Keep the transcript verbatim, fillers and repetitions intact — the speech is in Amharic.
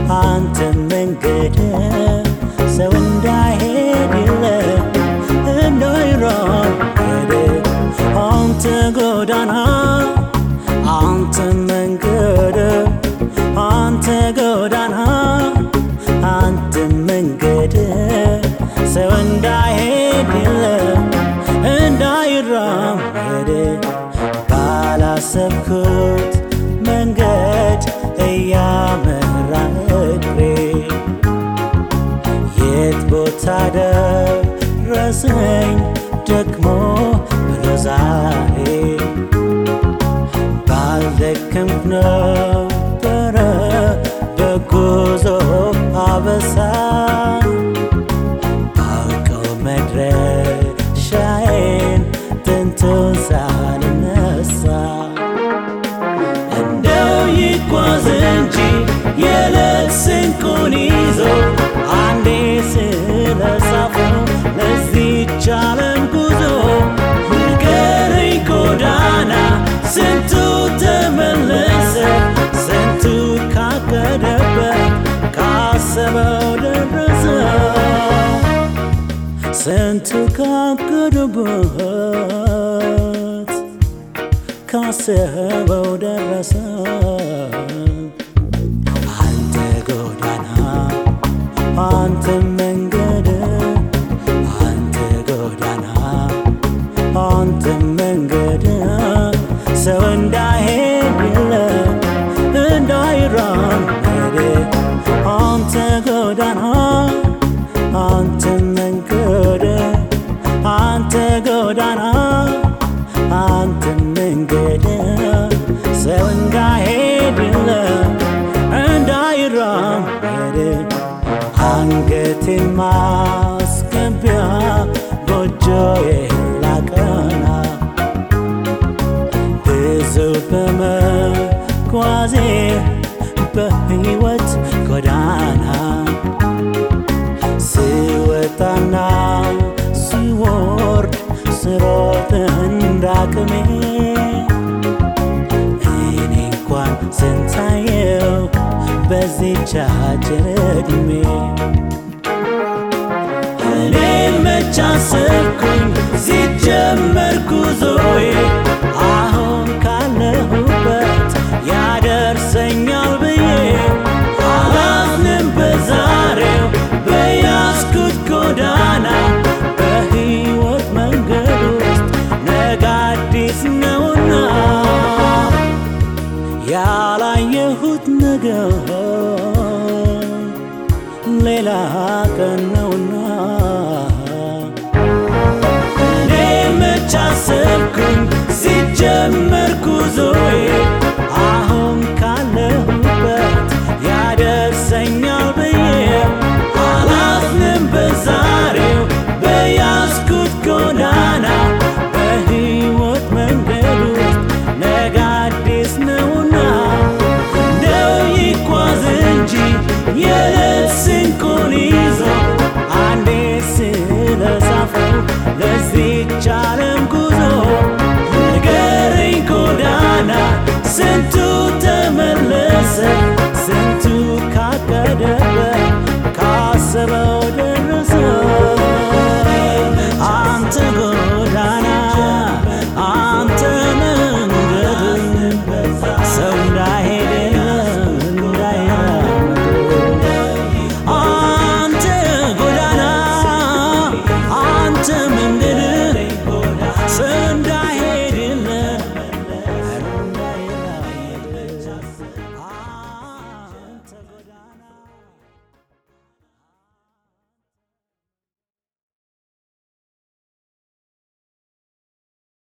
አንተ መንገድ ሰው እንዳይሄድ የለም እንዳይራመድ አንተ ጎዳና አንተ መንገድ አንተ ጎዳና አንተ መንገድ ሰው እንዳይሄድ የለም እንዳይራመድ ባላሰብኩት መንገድ እያመራ እግሬ የት ቦታ ደረሰኝ ደግሞ ብሎ ዛሬ ባልደከምኩ ነበረ በጉዞ አበሳ ባውቀው መድረሻዬን ጥንቱን ሳልነሳ እንደው ይጓዝ እንጂ የዕለት ስንቁን ይዞ አንዴ ስለጻፈው ለዚህች ዓለም ጉዞ ንገረኝ ጎዳና ስንቱ ተመለሰ ስንቱ ካቀደበት ካሰበው ደረሰ ስንቱ ካቀደበት ካሰበው ደረሰ አንተ ጎዳና አንተ መንገድ አንተ ጎዳና አንተ መንገድ ሰው እንዳይሄድ የለም እንዳይራመድ አንተ ጎዳና አንተ መንገድ አንተ ጎዳና አንተ መንገድ ሰው እንዳይሄድ የለም እንዳይራመድ አንገቴን ማስገቢያ ጎጆዬ ላቀና ብዙ በመጓዜ በሕይወት ጎዳና ስወጣና ስወርድ ስሮጥ እንዳቅሜ እኔ እንኳን ስንታየው በዚህች አጭር ዕድሜ እኔን መች አሰብኩኝ ሲጀመር ጉዞዬ አሁን ካለሁበት ያደርሰኛል ብዬ አላዝንም በዛሬው በያዝኩት ጎዳና በሕይወት መንገድ ውስጥ ነገ አዲስ ነውና ያላየሁት ነገር ሌላ ቀን ነውና እኔ መች አሰብኩኝ ሲጀመር ጉዞዬ አሁን ካለሁበት ያደርሰኛል ብዬ አላዝንም በዛሬው በያዝኩት ጎዳና በሕይወት መንገድ ውስጥ ነገ አዲስ ነውና እንደው ይጓዝ እንጂ